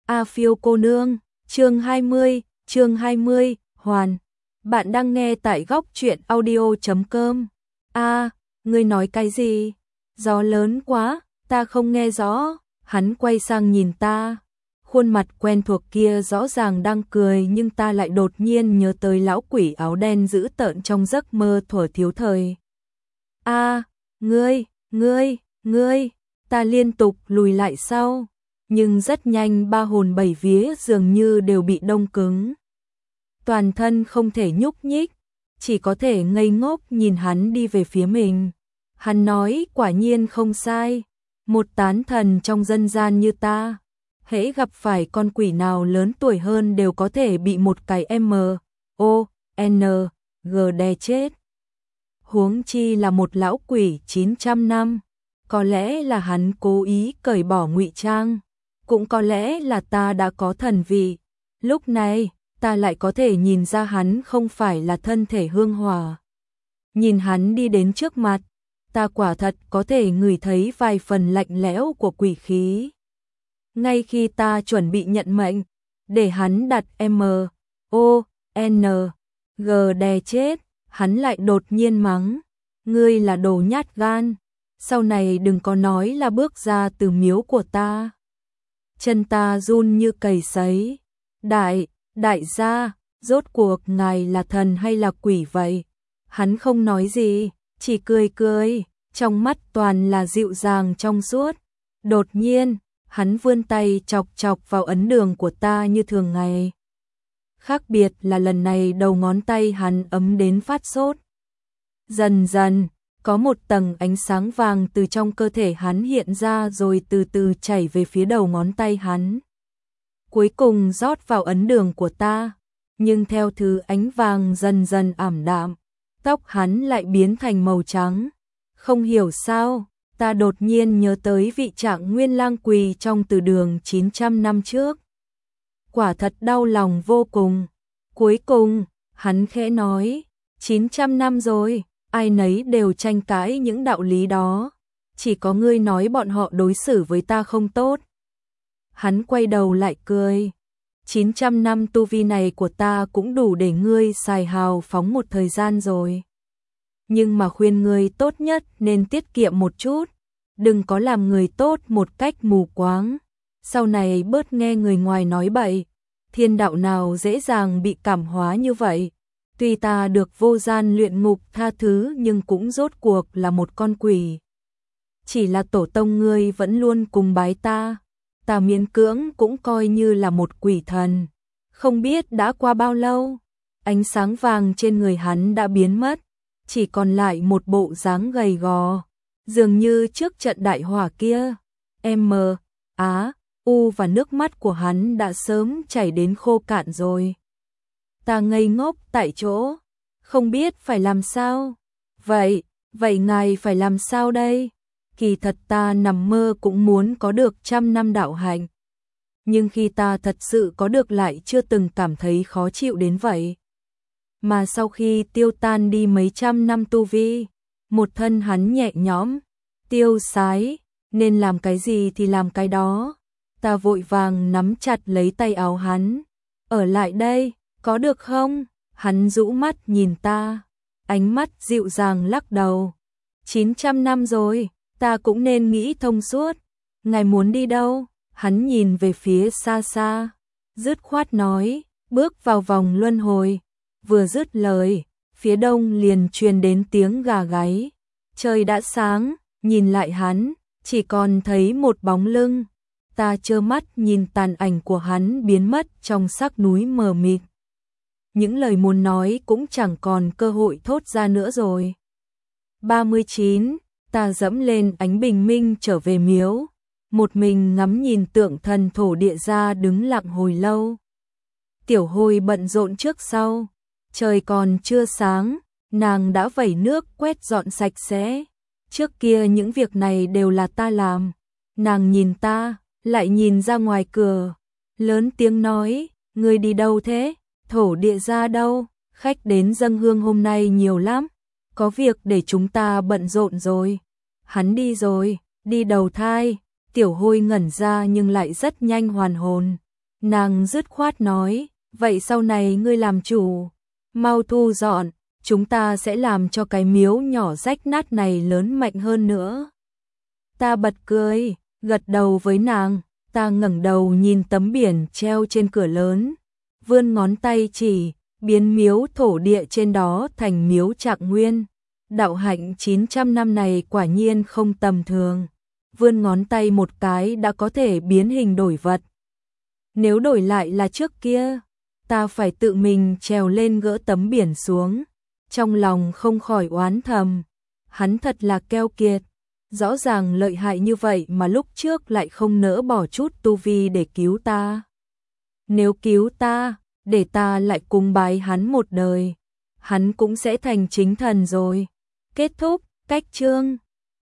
A Phiêu cô nương, chương 20, hoàn. Bạn đang nghe tại góc truyện audio.com. Ngươi nói cái gì? Gió lớn quá, ta không nghe rõ. Hắn quay sang nhìn ta. Khuôn mặt quen thuộc kia rõ ràng đang cười, nhưng ta lại đột nhiên nhớ tới lão quỷ áo đen dữ tợn trong giấc mơ thuở thiếu thời. Ngươi, ta liên tục lùi lại sau, nhưng rất nhanh ba hồn bảy vía dường như đều bị đông cứng. Toàn thân không thể nhúc nhích, chỉ có thể ngây ngốc nhìn hắn đi về phía mình. Hắn nói quả nhiên không sai, một tán thần trong dân gian như ta, hễ gặp phải con quỷ nào lớn tuổi hơn đều có thể bị một cái M.O.N.G đè chết. Huống chi là một lão quỷ 900 năm, có lẽ là hắn cố ý cởi bỏ ngụy trang, cũng có lẽ là ta đã có thần vị. Lúc này, ta lại có thể nhìn ra hắn không phải là thân thể hương hỏa. Nhìn hắn đi đến trước mặt, ta quả thật có thể ngửi thấy vài phần lạnh lẽo của quỷ khí. Ngay khi ta chuẩn bị nhận mệnh, để hắn đặt M.O.N.G đè chết, hắn lại đột nhiên mắng, ngươi là đồ nhát gan, sau này đừng có nói là bước ra từ miếu của ta. Chân ta run như cầy sấy. Đại gia, rốt cuộc ngài là thần hay là quỷ vậy? Hắn không nói gì, chỉ cười, trong mắt toàn là dịu dàng trong suốt. Đột nhiên, hắn vươn tay chọc vào ấn đường của ta như thường ngày. Khác biệt là lần này đầu ngón tay hắn ấm đến phát sốt. Dần dần, có một tầng ánh sáng vàng từ trong cơ thể hắn hiện ra rồi từ từ chảy về phía đầu ngón tay hắn. Cuối cùng rót vào ấn đường của ta, nhưng theo thứ ánh vàng dần dần ảm đạm, tóc hắn lại biến thành màu trắng. Không hiểu sao, ta đột nhiên nhớ tới vị Trạng Nguyên lang quỳ trong từ đường 900 năm trước. Quả thật đau lòng vô cùng. Cuối cùng, hắn khẽ nói, 900 năm rồi, ai nấy đều tranh cãi những đạo lý đó. Chỉ có ngươi nói bọn họ đối xử với ta không tốt. Hắn quay đầu lại cười. 900 năm tu vi này của ta cũng đủ để ngươi xài hào phóng một thời gian rồi. Nhưng mà khuyên ngươi tốt nhất nên tiết kiệm một chút. Đừng có làm người tốt một cách mù quáng. Sau này bớt nghe người ngoài nói bậy. Thiên đạo nào dễ dàng bị cảm hóa như vậy. Tuy ta được vô gian luyện ngục tha thứ nhưng cũng rốt cuộc là một con quỷ. Chỉ là tổ tông ngươi vẫn luôn cùng bái ta. Ta miễn cưỡng cũng coi như là một quỷ thần. Không biết đã qua bao lâu, ánh sáng vàng trên người hắn đã biến mất, chỉ còn lại một bộ dáng gầy gò, dường như trước trận đại hỏa kia. U và nước mắt của hắn đã sớm chảy đến khô cạn rồi. Ta ngây ngốc tại chỗ, không biết phải làm sao. Vậy ngài phải làm sao đây? Kỳ thật ta nằm mơ cũng muốn có được 100 năm đạo hạnh. Nhưng khi ta thật sự có được lại chưa từng cảm thấy khó chịu đến vậy. Mà sau khi tiêu tan đi mấy trăm năm tu vi, một thân hắn nhẹ nhõm, tiêu sái, nên làm cái gì thì làm cái đó. Ta vội vàng nắm chặt lấy tay áo hắn. Ở lại đây, có được không? Hắn rũ mắt nhìn ta, ánh mắt dịu dàng lắc đầu. 900 năm rồi, ta cũng nên nghĩ thông suốt. Ngài muốn đi đâu? Hắn nhìn về phía xa xa, dứt khoát nói, bước vào vòng luân hồi. Vừa dứt lời, phía đông liền truyền đến tiếng gà gáy. Trời đã sáng, nhìn lại hắn, chỉ còn thấy một bóng lưng. Ta trơ mắt nhìn tàn ảnh của hắn biến mất trong sắc núi mờ mịt. Những lời muốn nói cũng chẳng còn cơ hội thốt ra nữa rồi. 39, ta dẫm lên ánh bình minh trở về miếu. Một mình ngắm nhìn tượng thần thổ địa ra đứng lặng hồi lâu. Tiểu Hồi bận rộn trước sau. Trời còn chưa sáng, nàng đã vẩy nước quét dọn sạch sẽ. Trước kia những việc này đều là ta làm. Nàng nhìn ta, lại nhìn ra ngoài cửa. Lớn tiếng nói, ngươi đi đâu thế? Thổ địa ra đâu? Khách đến dâng hương hôm nay nhiều lắm. Có việc để chúng ta bận rộn rồi. Hắn đi rồi, đi đầu thai. Tiểu Hồi ngẩn ra nhưng lại rất nhanh hoàn hồn. Nàng dứt khoát nói, vậy sau này ngươi làm chủ, mau thu dọn, chúng ta sẽ làm cho cái miếu nhỏ rách nát này lớn mạnh hơn nữa. Ta bật cười, gật đầu với nàng, ta ngẩng đầu nhìn tấm biển treo trên cửa lớn, vươn ngón tay chỉ, biến miếu thổ địa trên đó thành miếu Trạng Nguyên. Đạo hạnh 900 năm này quả nhiên không tầm thường, vươn ngón tay một cái đã có thể biến hình đổi vật. Nếu đổi lại là trước kia, ta phải tự mình trèo lên gỡ tấm biển xuống, trong lòng không khỏi oán thầm, hắn thật là keo kiệt, rõ ràng lợi hại như vậy mà lúc trước lại không nỡ bỏ chút tu vi để cứu ta. Nếu cứu ta, để ta lại cung bái hắn một đời, hắn cũng sẽ thành chính thần rồi. Kết thúc, cách chương.